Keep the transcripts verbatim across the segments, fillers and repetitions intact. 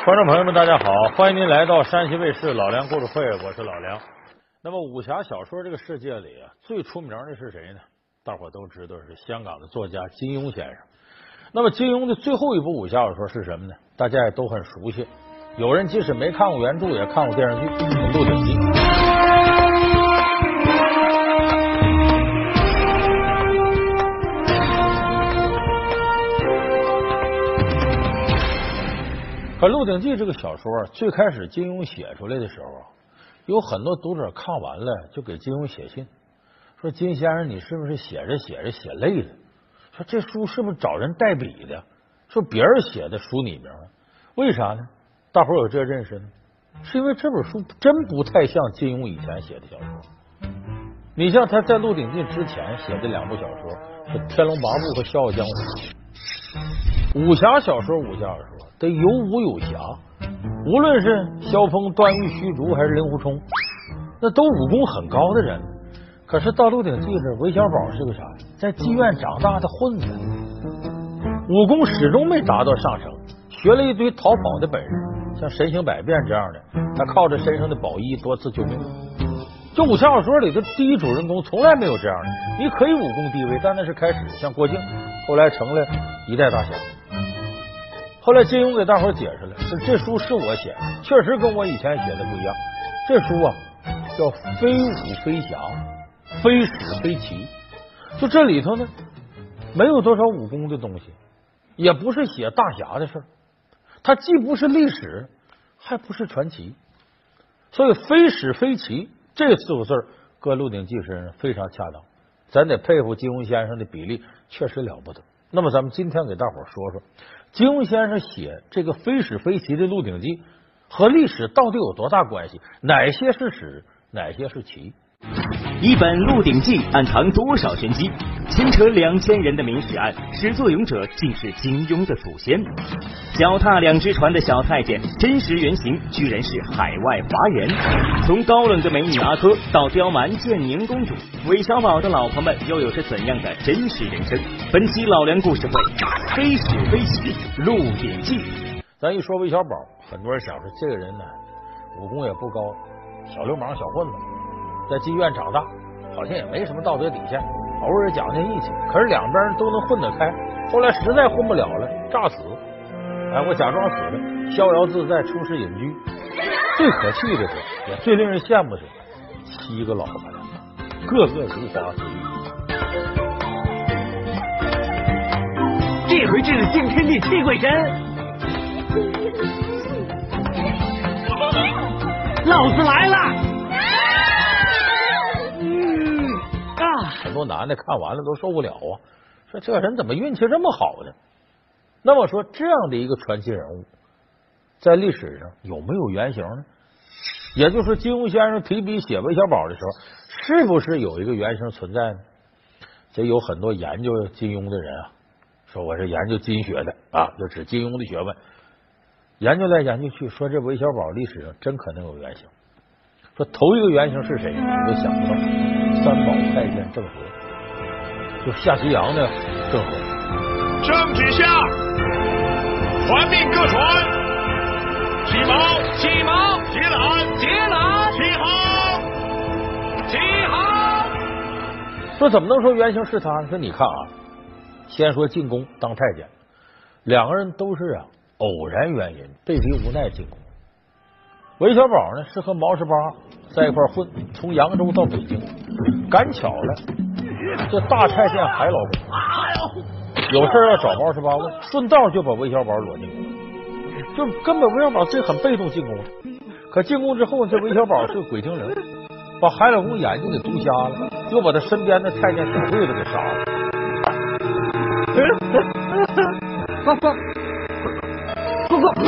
观众朋友们，大家好，欢迎您来到山西卫视老梁故事会，我是老梁。那么武侠小说这个世界里啊，最出名的是谁呢？大伙都知道是香港的作家金庸先生。那么金庸的最后一部武侠小说是什么呢？大家也都很熟悉，有人即使没看过原著，也看过电视剧《鹿鼎记》。可《鹿鼎记》这个小说最开始金庸写出来的时候啊，有很多读者看完了就给金庸写信，说金先生你是不是写着写着写累了？说这书是不是找人代笔的？说别人写的署你名了，为啥呢？大伙有这认识呢？是因为这本书真不太像金庸以前写的小说。你像他在《鹿鼎记》之前写的两部小说是《天龙八部》和《笑傲江湖》。武侠小说，武侠小说得有武有侠，无论是萧峰、段誉、虚竹还是令狐冲，那都武功很高的人。可是到《鹿鼎记》这，韦小宝是个啥？在妓院长大的混子，武功始终没达到上乘，学了一堆逃跑的本事，像神行百变这样的，他靠着身上的宝衣多次救命。就武侠小说里的第一主人公从来没有这样的，你可以武功低微，但那是开始，像郭靖后来成了一代大侠。后来金庸给大伙解释了，是这书是我写的，确实跟我以前写的不一样。这书啊叫非武非侠，非史非奇，就这里头呢没有多少武功的东西，也不是写大侠的事儿，它既不是历史，还不是传奇，所以非史非奇这四个字搁《鹿鼎记》身上非常恰当，咱得佩服金庸先生的笔力，确实了不得。那么咱们今天给大伙说说金庸先生写这个非史非奇的《鹿鼎记》和历史到底有多大关系？哪些是史，哪些是奇？ 一本《鹿鼎记》暗藏多少玄机？牵扯两千人的明史案，始作俑者竟是金庸的祖先。脚踏两只船的小太监，真实原型居然是海外华人。从高冷的美女阿珂到刁蛮建宁公主，韦小宝的老婆们又有着怎样的真实人生？本期老梁故事会，非史非奇，《鹿鼎记》。 咱一说韦小宝，很多人想说这个人呢，武功也不高，小流氓、小混子，在妓院长大，好像也没什么道德底线，偶尔讲讲义气，可是两边都能混得开。后来实在混不了了，诈死，哎，我假装死了，逍遥自在，出仕隐居。最可气的是，也最令人羡慕的是，七个老婆，个个如花似玉。 这回真是惊天地泣鬼神，老子来了！ 很多男的看完了都受不了啊，说这人怎么运气这么好呢？那么说这样的一个传奇人物，在历史上有没有原型呢？也就是说，金庸先生提笔写韦小宝的时候，是不是有一个原型存在呢？这有很多研究金庸的人啊，说我是研究金学的啊，就指金庸的学问。研究来研究去，说这韦小宝历史上真可能有原型。说头一个原型是谁，你就想不到，三宝太监郑和，就下西洋的郑和。 圣旨下，传命各船，起锚，起锚，接缆，接缆，起航，起航。 说怎么能说原型是他呢？说你看啊，先说进宫当太监，两个人都是啊偶然原因，被逼无奈进宫。韦小宝呢是和毛十八在一块混，从扬州到北京，赶巧了，这大太监海老公有事要找毛十八问，顺道就把韦小宝裸进宫，就根本韦小宝自己很被动进宫。可进宫之后，这韦小宝是个鬼精灵，把海老公眼睛给毒瞎了，又把他身边的太监小桂子给杀了。 哥哥，哥哥，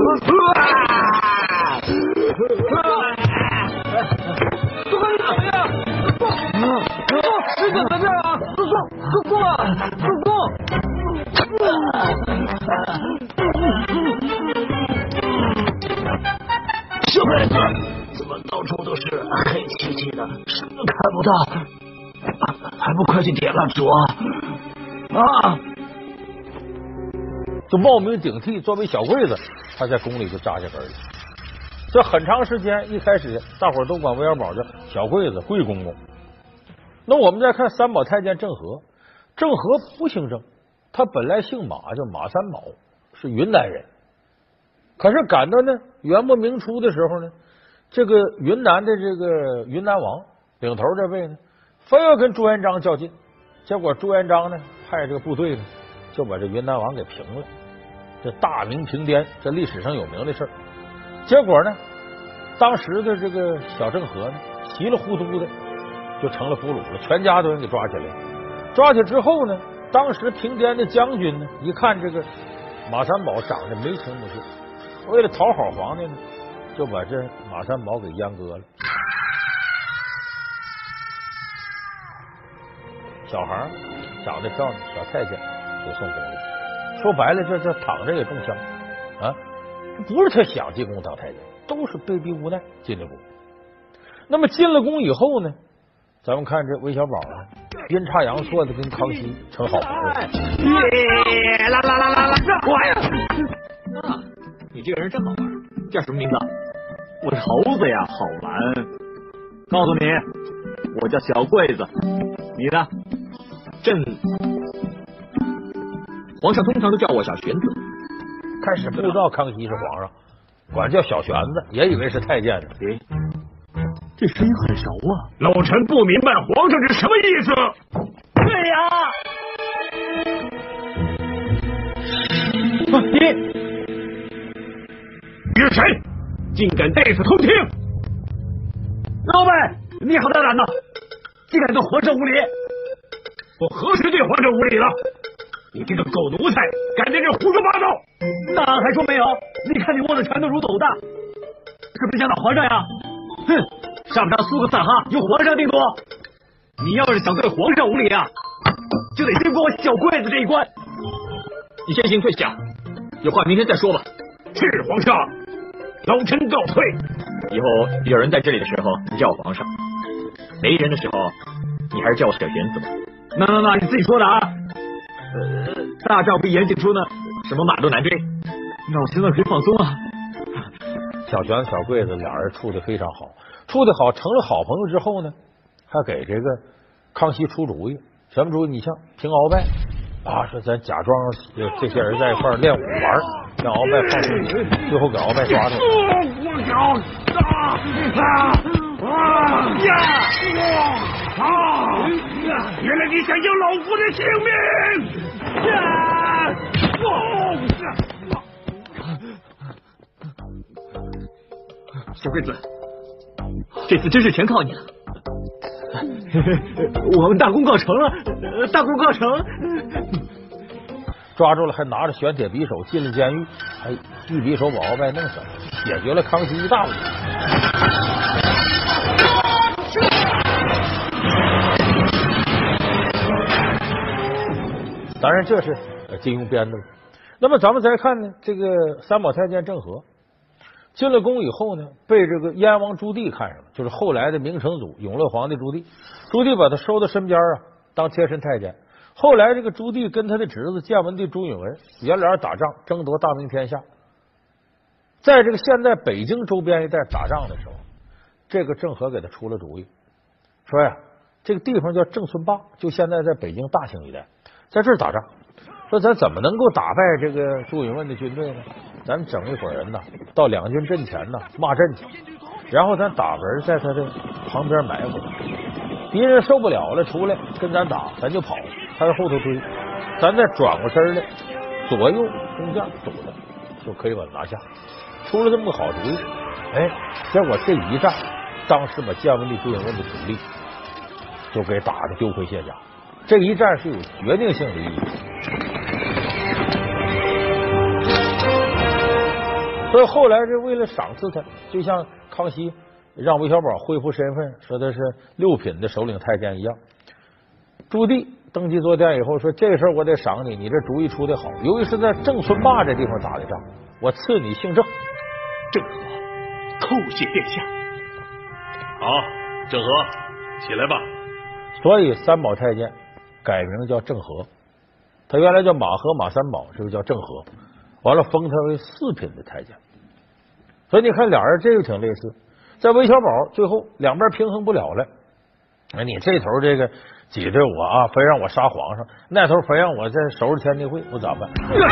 哥哥你怎么样？哥哥，你怎么样啊？哥哥，哥哥，哥哥！小妹子，怎么到处都是黑漆漆的，什么都看不到？还不快去点蜡烛啊！啊！ 就冒名顶替，作为小柜子，他在宫里就扎下根了。这很长时间，一开始大伙儿都管韦小宝叫小柜子、贵公公。那我们再看三宝太监郑和，郑和不姓郑，他本来姓马，叫马三宝，是云南人。可是赶到呢元末明初的时候呢，这个云南的这个云南王领头这位呢，非要跟朱元璋较劲，结果朱元璋呢派这个部队呢，就把这云南王给平了。这大明平颠，这历史上有名的事儿。结果呢，当时的这个小郑和呢，稀里糊涂的就成了俘虏了，全家都人给抓起来了。抓起之后呢，当时平颠的将军呢，一看这个马三宝长得眉清目秀，为了讨好皇帝呢，就把这马三宝给阉割了。小孩长得漂亮，小太监给送宫里。说白了，这这躺着也中枪啊！不是他想进宫当太监，都是被逼无奈进了宫。那么进了宫以后呢，咱们看这韦小宝啊，阴差阳错的跟康熙成好朋友。 耶啦啦啦啦啦！我呀， 啊，你这个人真好玩，叫什么名字？我是猴子呀，好玩。告诉你，我叫小柜子，你呢？朕。皇上通常都叫我小玄子。 开始不知道康熙是皇上，管叫小玄子，也以为是太监呢。 诶，这声音很熟啊！ 老臣不明白皇上是什么意思。 对呀、啊，你你是谁？竟敢在此偷听！ 老板，你好大胆呐！竟敢对皇上无礼！ 我何时对皇上无礼了？你这个狗奴才，敢在这胡说八道！ 那还说没有？你看你握的拳头如斗大，是不是想打皇上呀？哼，上不上四个三哈，由皇上定夺。你要是想对皇上无礼啊，就得先过我小柜子这一关。你先行退下，有话明天再说吧。 是皇上，老臣告退。 以后有人在这里的时候，你叫我皇上；没人的时候，你还是叫我小玄子吧。那那那，你自己说的啊。呃，大诏不严禁出呢，什么马都难追。那我现在可以放松啊。 小玄子、小柜子俩人处的非常好，处的好，成了好朋友之后呢，还给这个康熙出主意。什么主意？你像平鳌拜啊，说咱假装这些人在一块练武玩，让鳌拜放松警惕，最后给鳌拜抓住了。 我脚啊啊呀！啊！原来你想要老夫的性命！呀！ 小柜子，这次真是全靠你了。我们大功告成了，大功告成。 抓住了，还拿着玄铁匕首进了监狱，哎，一匕首把鳌拜弄死了，解决了康熙一大问题。当然，这是金庸编的。那么咱们再看呢，这个三宝太监郑和进了宫以后呢，被这个燕王朱棣看上了，就是后来的明成祖永乐皇帝朱棣。朱棣把他收到身边啊，当贴身太监。后来这个朱棣跟他的侄子建文帝朱允文爷俩打仗，争夺大明天下。在这个现在北京周边一带打仗的时候，这个郑和给他出了主意，说呀，这个地方叫郑村坝，就现在在北京大兴一带，在这儿打仗。说咱怎么能够打败这个朱允炆的军队呢？咱整一伙人呢，到两军阵前呢骂阵去，然后咱打门在他的旁边埋伏，敌人受不了了出来跟咱打，咱就跑，他在后头追，咱再转过身来，左右中间堵着，就可以把他拿下。出了这么个好主意，哎，结果这一战，当时把建文帝朱允炆的主力就给打得丢盔卸甲。这一战是有决定性的意义。所以后来这为了赏赐他，就像康熙让韦小宝恢复身份，说他是六品的首领太监一样。朱棣登基做殿以后说，这事儿我得赏你，你这主意出的好。由于是在郑村坝这地方打的仗，我赐你姓郑。 郑和叩谢殿下。好，郑和起来吧。 所以三宝太监改名叫郑和，他原来叫马和马三宝，这个叫郑和。 完了封他为四品的太监。所以你看俩人这个挺类似，在韦小宝最后两边平衡不了了，哎，你这头这个挤兑我啊，非让我杀皇上，那头非让我再收拾天地会，我咋办？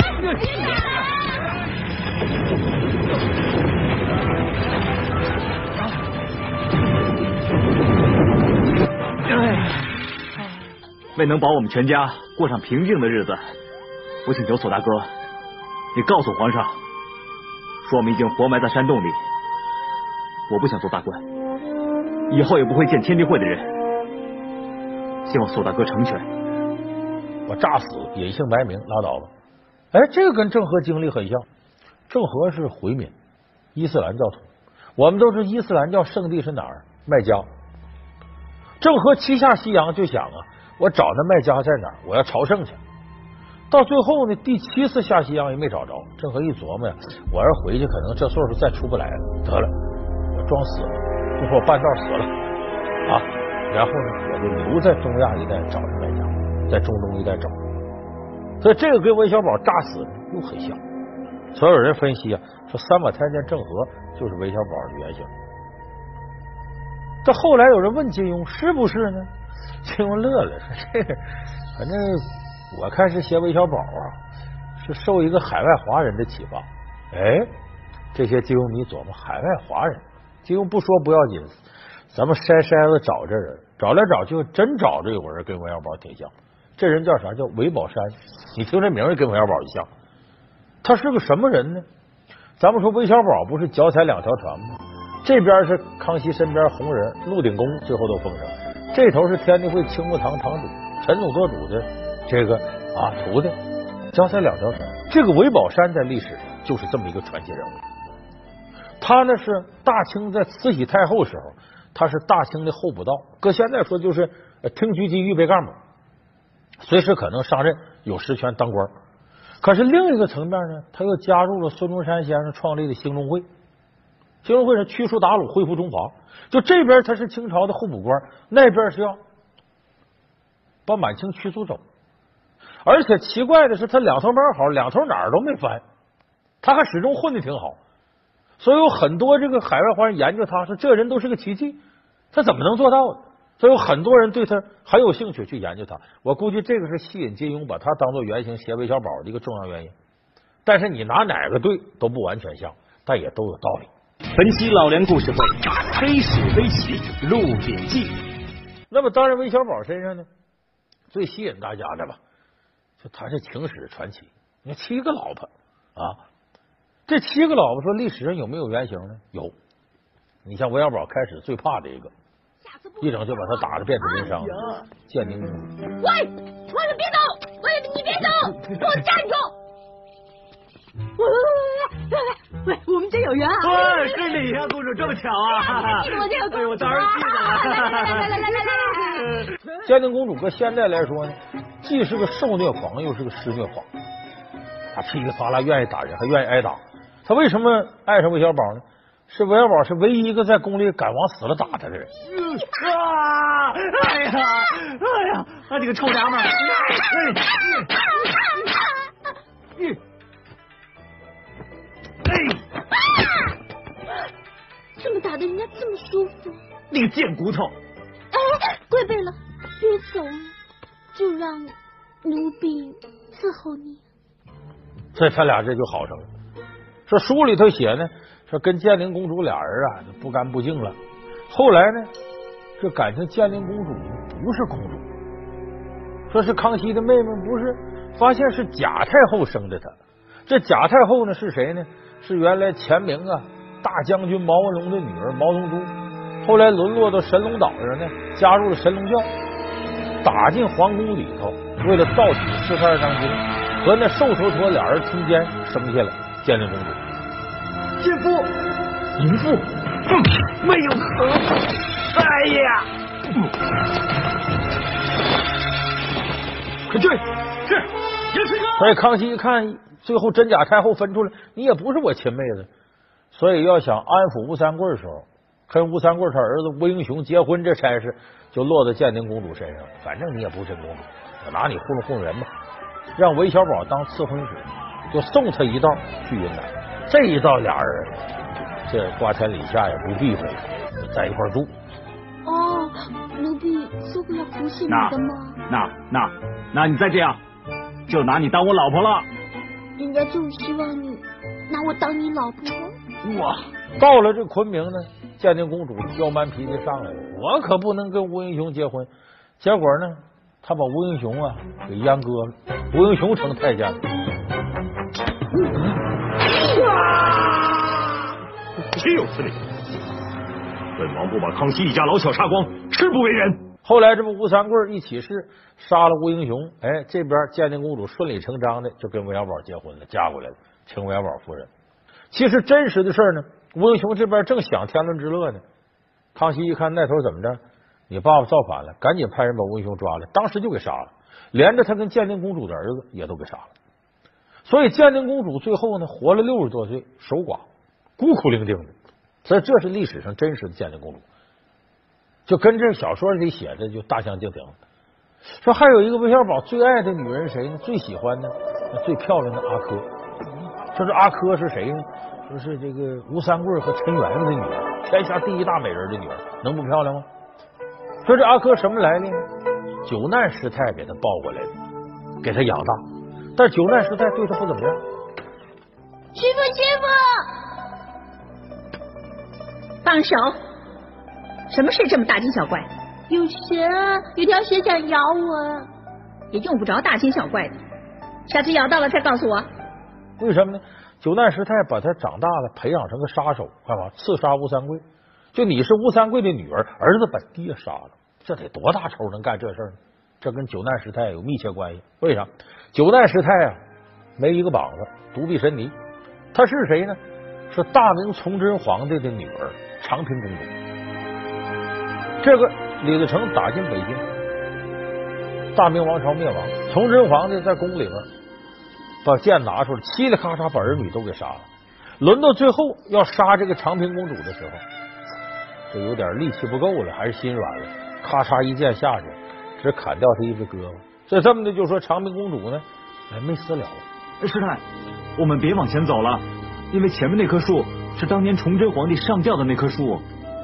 为能保我们全家过上平静的日子，我请求索大哥，你告诉皇上，说我们已经活埋在山洞里，我不想做大官，以后也不会见天地会的人，希望索大哥成全。 我诈死，隐姓埋名，拉倒吧。哎，这个跟郑和经历很像。郑和是回民，伊斯兰教徒。我们都知伊斯兰教圣地是哪儿？麦加。郑和七下西洋就想啊，我找那麦加在哪儿？我要朝圣去。到最后呢，第七次下西洋也没找着。郑和一琢磨呀，我要回去可能这岁数再出不来了，得了，我装死了，就说我半道死了啊。然后呢，我就留在中亚一带找着麦加，在中东一带找。所以这个跟韦小宝诈死又很像。所有人分析啊，说三把太监郑和就是韦小宝的原型。但后来有人问金庸是不是呢？金庸乐了，说这个反正我看是写韦小宝啊，是受一个海外华人的启发。哎，这些金庸迷琢磨海外华人，金庸不说不要紧，咱们筛筛子找这人，找来找去真找着有人跟韦小宝挺像。这人叫啥？叫韦宝山。你听这名儿跟韦小宝就像。他是个什么人呢？咱们说韦小宝不是脚踩两条船吗？这边是康熙身边红人鹿鼎公，最后都封上；这头是天地会青木堂堂主陈总舵主的这个啊徒弟，脚踩两条船。这个韦宝山在历史上就是这么一个传奇人物。他呢是大清在慈禧太后时候，他是大清的候补道，搁现在说就是厅局级预备干部，随时可能上任，有实权当官。可是另一个层面呢，他又加入了孙中山先生创立的兴中会。兴中会是驱除鞑虏，恢复中华。就这边他是清朝的候补官，那边是要把满清驱逐走。而且奇怪的是，他两头门好，两头哪儿都没翻，他还始终混得挺好。所以有很多这个海外华人研究他，说这人都是个奇迹，他怎么能做到的？所以有很多人对他很有兴趣去研究他。我估计这个是吸引金庸把他当做原型写韦小宝的一个重要原因。但是你拿哪个对都不完全像，但也都有道理。 分析老梁故事会，非史非奇，《鹿鼎记》。 那么当然，韦小宝身上呢，最吸引大家的吧，就他是情史传奇。你看七个老婆啊，这七个老婆说历史上有没有原型呢？有。你像韦小宝开始最怕的一个，一整就把他打得遍体鳞伤。建宁公主。 喂，喂，别走！喂，你别走，给我站住！喂喂喂喂喂，我们真有缘啊！ 喂，是你呀，公主，这么巧啊！ 记住我这个公主， 哎，我当然记得了。 来来来来来来来！ 建宁公主搁现在来说呢，既是个受虐狂，又是个施虐狂。她噼里啪啦愿意打人，还愿意挨打。她为什么爱上韦小宝呢？是韦小宝是唯一一个在宫里敢往死了打他的人。 啊！哎呀，哎呀，那几个臭娘们儿！嗯。 这么打的人家这么舒服， 那个贱骨头！ 哎，跪背了，别走了，就让奴婢伺候你。 所以他俩这就好上了。说书里头写呢，说跟建宁公主俩人啊就不干不净了。后来呢，这感情建宁公主不是公主，说是康熙的妹妹，不是，发现是贾太后生的她。这贾太后呢是谁呢？是原来前明啊大将军毛文龙的女儿毛宗珠，后来沦落到神龙岛上呢，加入了神龙教，打进皇宫里头，为了盗取四十二章经，和那瘦头陀俩人通奸，生下了建宁公主。 奸夫、淫妇，嗯，没有可。哎呀！快追！是，严师哥。 所以康熙一看，最后真假太后分出来，你也不是我亲妹子。所以要想安抚吴三桂的时候，跟吴三桂他儿子吴英雄结婚，这差事就落到建宁公主身上。反正你也不是真公主，我拿你糊弄糊弄人吧。让韦小宝当赐婚使， 就送他一道去云南。这一道俩人这瓜田李下也不避讳，在一块住。 哦，奴婢做不了服侍你的吗？ 那那那你再这样，就拿你当我老婆了。 人家就希望你拿我当你老婆。 哇！ 到了这昆明呢，建宁公主娇蛮脾气上来了，我可不能跟吴英雄结婚。结果呢，他把吴英雄啊给阉割了，吴英雄成太监了。 岂有此理！本王不把康熙一家老小杀光，誓不为人。 后来这不吴三桂一起事杀了吴英雄，哎，这边建宁公主顺理成章的就跟韦小宝结婚了，嫁过来了，成韦小宝夫人。其实真实的事呢，吴英雄这边正享天伦之乐呢。康熙一看那头怎么着，你爸爸造反了，赶紧派人把吴英雄抓来，当时就给杀了，连着他跟建宁公主的儿子也都给杀了。所以建宁公主最后呢，活了六十多岁，守寡，孤苦伶仃的。所以这是历史上真实的建宁公主，就跟这小说里写的就大相径庭。说还有一个韦小宝最爱的女人谁呢？最喜欢的最漂亮的阿珂。说这阿珂是谁呢？说是这个吴三桂和陈圆圆的女儿，天下第一大美人的女儿，能不漂亮吗？说这阿珂什么来历呢？九难师太给他抱过来的，给他养大，但九难师太对他不怎么样。 师傅，师傅， 放手！什么事这么大惊小怪？ 有蛇，有条蛇想咬我。 也用不着大惊小怪的，下次咬到了再告诉我。 为什么呢？九难师太把他长大了，培养成个杀手，干嘛刺杀吴三桂？就你是吴三桂的女儿，儿子把爹杀了，这得多大仇能干这事呢？这跟九难师太有密切关系。为啥？九难师太啊，没一个膀子，独臂神尼。她是谁呢？是大明崇祯皇帝的女儿长平公主。这个李自成打进北京，大明王朝灭亡，崇祯皇帝在宫里边把剑拿出来，嘁哩咔嚓把儿女都给杀了。轮到最后要杀这个长平公主的时候，这有点力气不够了，还是心软了，咔嚓一剑下去，只砍掉他一只胳膊。这这么的就说长平公主呢，哎，没死了。 师太，我们别往前走了，因为前面那棵树是当年崇祯皇帝上吊的那棵树。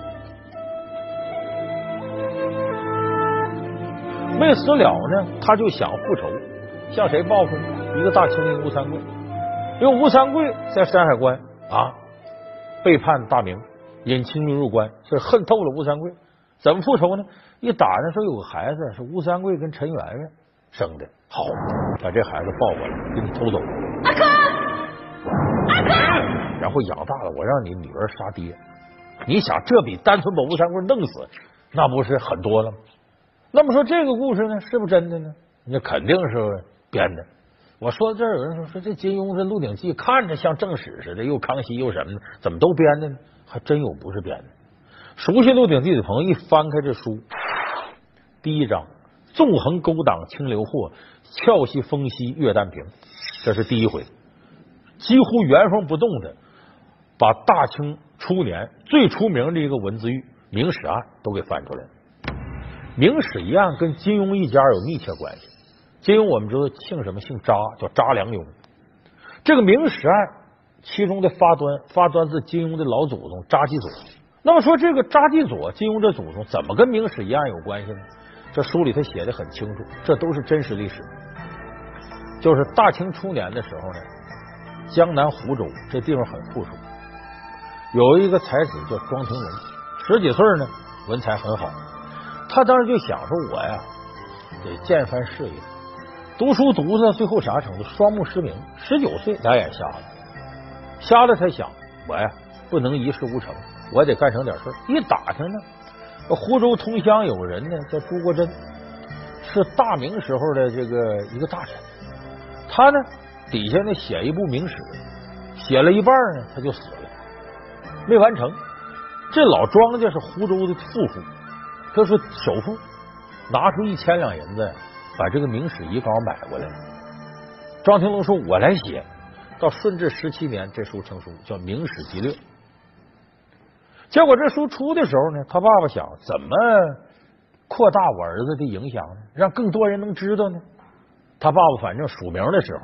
没死了呢，他就想复仇，向谁报复呢？一个大清兵吴三桂。因为吴三桂在山海关啊背叛大明，引清兵入关，是恨透了吴三桂。怎么复仇呢？一打呢，说有个孩子是吴三桂跟陈圆圆生的，好，把这孩子抱过来，给你偷走。 阿珂，阿珂， 然后养大了，我让你女儿杀爹。你想，这比单纯把吴三桂弄死，那不是很多了吗？那么说这个故事呢，是不是真的呢？那肯定是编的。我说这儿有人说说这金庸这《鹿鼎记》看着像正史似的，又康熙又什么的，怎么都编的呢？还真有不是编的。熟悉《鹿鼎记》的朋友一翻开这书，第一章纵横勾当清流货，俏戏风息月旦平，这是第一回，几乎原封不动的把大清初年最出名的一个文字狱明史案都给翻出来了。明史一案跟金庸一家有密切关系。金庸我们知道姓什么？姓查，叫查良镛。这个明史案其中的发端，发端自金庸的老祖宗查继佐。那么说这个查继佐，金庸这祖宗怎么跟明史一案有关系呢？这书里他写的很清楚，这都是真实历史。就是大清初年的时候呢，江南湖州这地方很富庶，有一个才子叫庄廷荣，十几岁呢，文采很好。他当时就想说，我呀得建番事业。读书读到最后啥程度？双目失明，十九岁俩眼瞎了，瞎了才想，我呀不能一事无成，我得干成点事。一打听呢，湖州同乡有人呢叫朱国桢，是大明时候的这个一个大臣。他呢底下呢写一部明史，写了一半呢他就死了，没完成。这老庄家是湖州的富户，他说首富拿出一千两银子，把这个明史遗稿买过来了。庄廷龙说：“我来写。”到顺治十七年，这书成书，叫《明史集略》。结果这书出的时候呢，他爸爸想怎么扩大我儿子的影响呢？让更多人能知道呢？他爸爸反正署名的时候，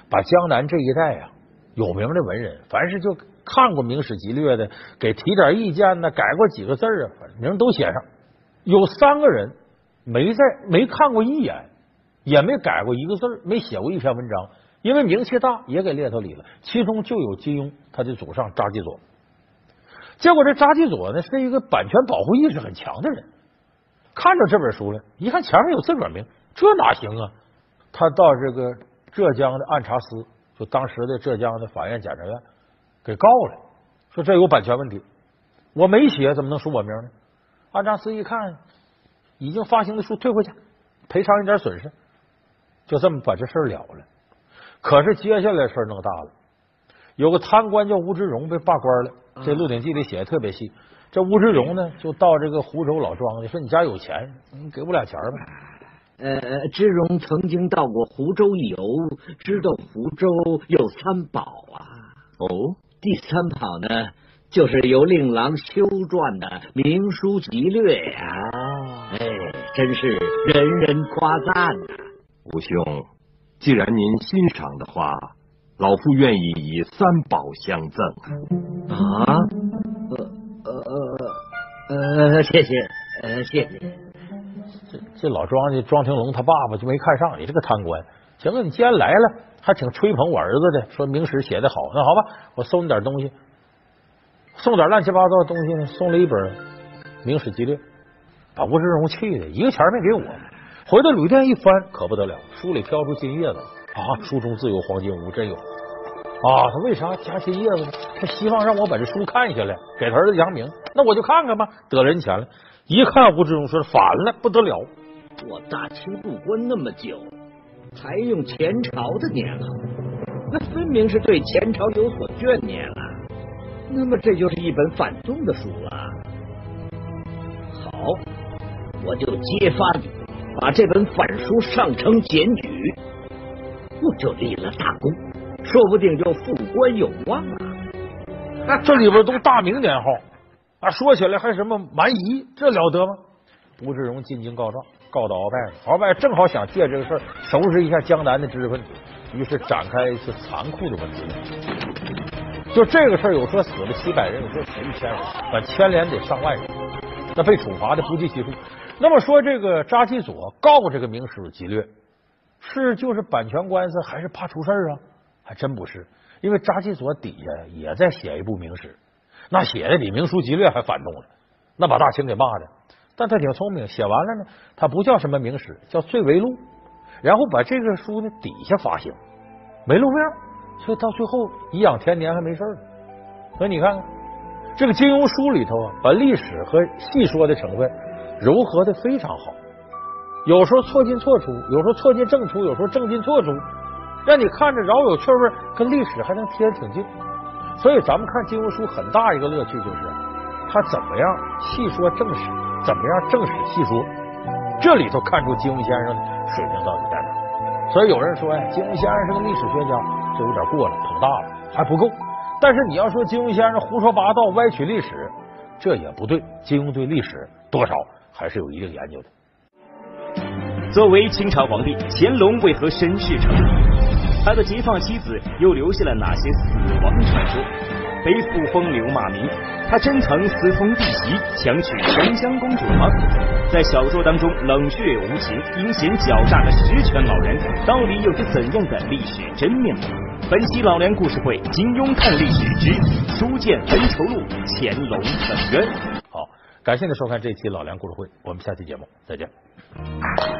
把江南这一带啊有名的文人，凡是就看过《明史纪略》的，给提点意见呢，改过几个字啊，名都写上。有三个人没在没看过一眼，也没改过一个字，没写过一篇文章，因为名气大，也给列头里了。其中就有金庸他的祖上查继佐。结果这查继佐呢是一个版权保护意识很强的人，看着这本书了，一看前面有自个儿名，这哪行啊？他到这个浙江的按察司，就当时的浙江的法院检察院，给告了，说这有版权问题，我没写，怎么能署我名呢？按察司一看，已经发行的书退回去，赔偿一点损失，就这么把这事儿了了。可是接下来事儿弄大了，有个贪官叫吴志荣被罢官了。这《鹿鼎记》里写的特别细。这吴志荣呢，就到这个湖州老庄的，说你家有钱，你给我俩钱吧。 呃，志荣曾经到过湖州游，知道湖州有三宝啊。 哦， 第三宝呢，就是由令郎修撰的《明书纪略》呀。哦，哎，真是人人夸赞啊。 吴兄，既然您欣赏的话，老夫愿意以三宝相赠。 啊？呃呃呃，谢谢，呃，谢谢。 这这老庄家庄廷龙他爸爸就没看上你这个贪官。行了，你既然来了，还挺吹捧我儿子的，说明史写的好，那好吧，我送你点东西，送点乱七八糟的东西呢，送了一本《明史纪略》，把吴志荣气的一个钱没给我。回到旅店一翻，可不得了，书里飘出金叶子啊！书中自有黄金屋，真有啊！他为啥加金叶子呢？他希望让我把这书看下来，给他儿子扬名。那我就看看吧，得了人钱了。一看吴志荣说反了，不得了！ 我大清入关那么久，才用前朝的年号，那分明是对前朝有所眷念了。那么这就是一本反动的书了。好，我就揭发你，把这本反书上呈检举，我就立了大功，说不定就复官有望了。 那这里边都大明年号啊，说起来还什么蛮夷，这了得吗？吴志荣进京告状，告到鳌拜了。鳌拜正好想借这个事儿收拾一下江南的知识分子，于是展开一次残酷的文革。就这个事儿，有说死了七百人，有说死一千人，反牵连得上万人，那被处罚的不计其数。那么说，这个查继佐告这个《明史纪略》，是就是版权官司，还是怕出事儿啊？还真不是，因为查继佐底下也在写一部明史，那写的比《明书纪略》还反动了，那把大清给骂的。但他挺聪明，写完了呢，他不叫什么明史，叫《醉微录》，然后把这个书呢底下发行，没露面，所以到最后颐养天年还没事儿。所以你看看这个金庸书里头啊，把历史和戏说的成分糅合的非常好，有时候错进错出，有时候错进正出，有时候正进错出，让你看着饶有趣味，跟历史还能贴得挺近。所以咱们看金庸书很大一个乐趣就是他怎么样细说正史，怎么样正史细说，这里头看出金庸先生的水平到底在哪。所以有人说，哎，金庸先生是个历史学家，这有点过了，捧大了，还不够。但是你要说金庸先生胡说八道、歪曲历史，这也不对。金庸对历史多少还是有一定研究的。 作为清朝皇帝，乾隆为何身世成谜？他的结发妻子又留下了哪些死亡传说？背负风流骂名，他真曾私通弟媳，强娶沉香公主吗？在小说当中冷血无情、阴险狡诈的十全老人，到底有着怎样的历史真面目？本期老梁故事会，金庸看历史之书剑恩仇录，乾隆本渊。 好，感谢您收看这期老梁故事会，我们下期节目再见。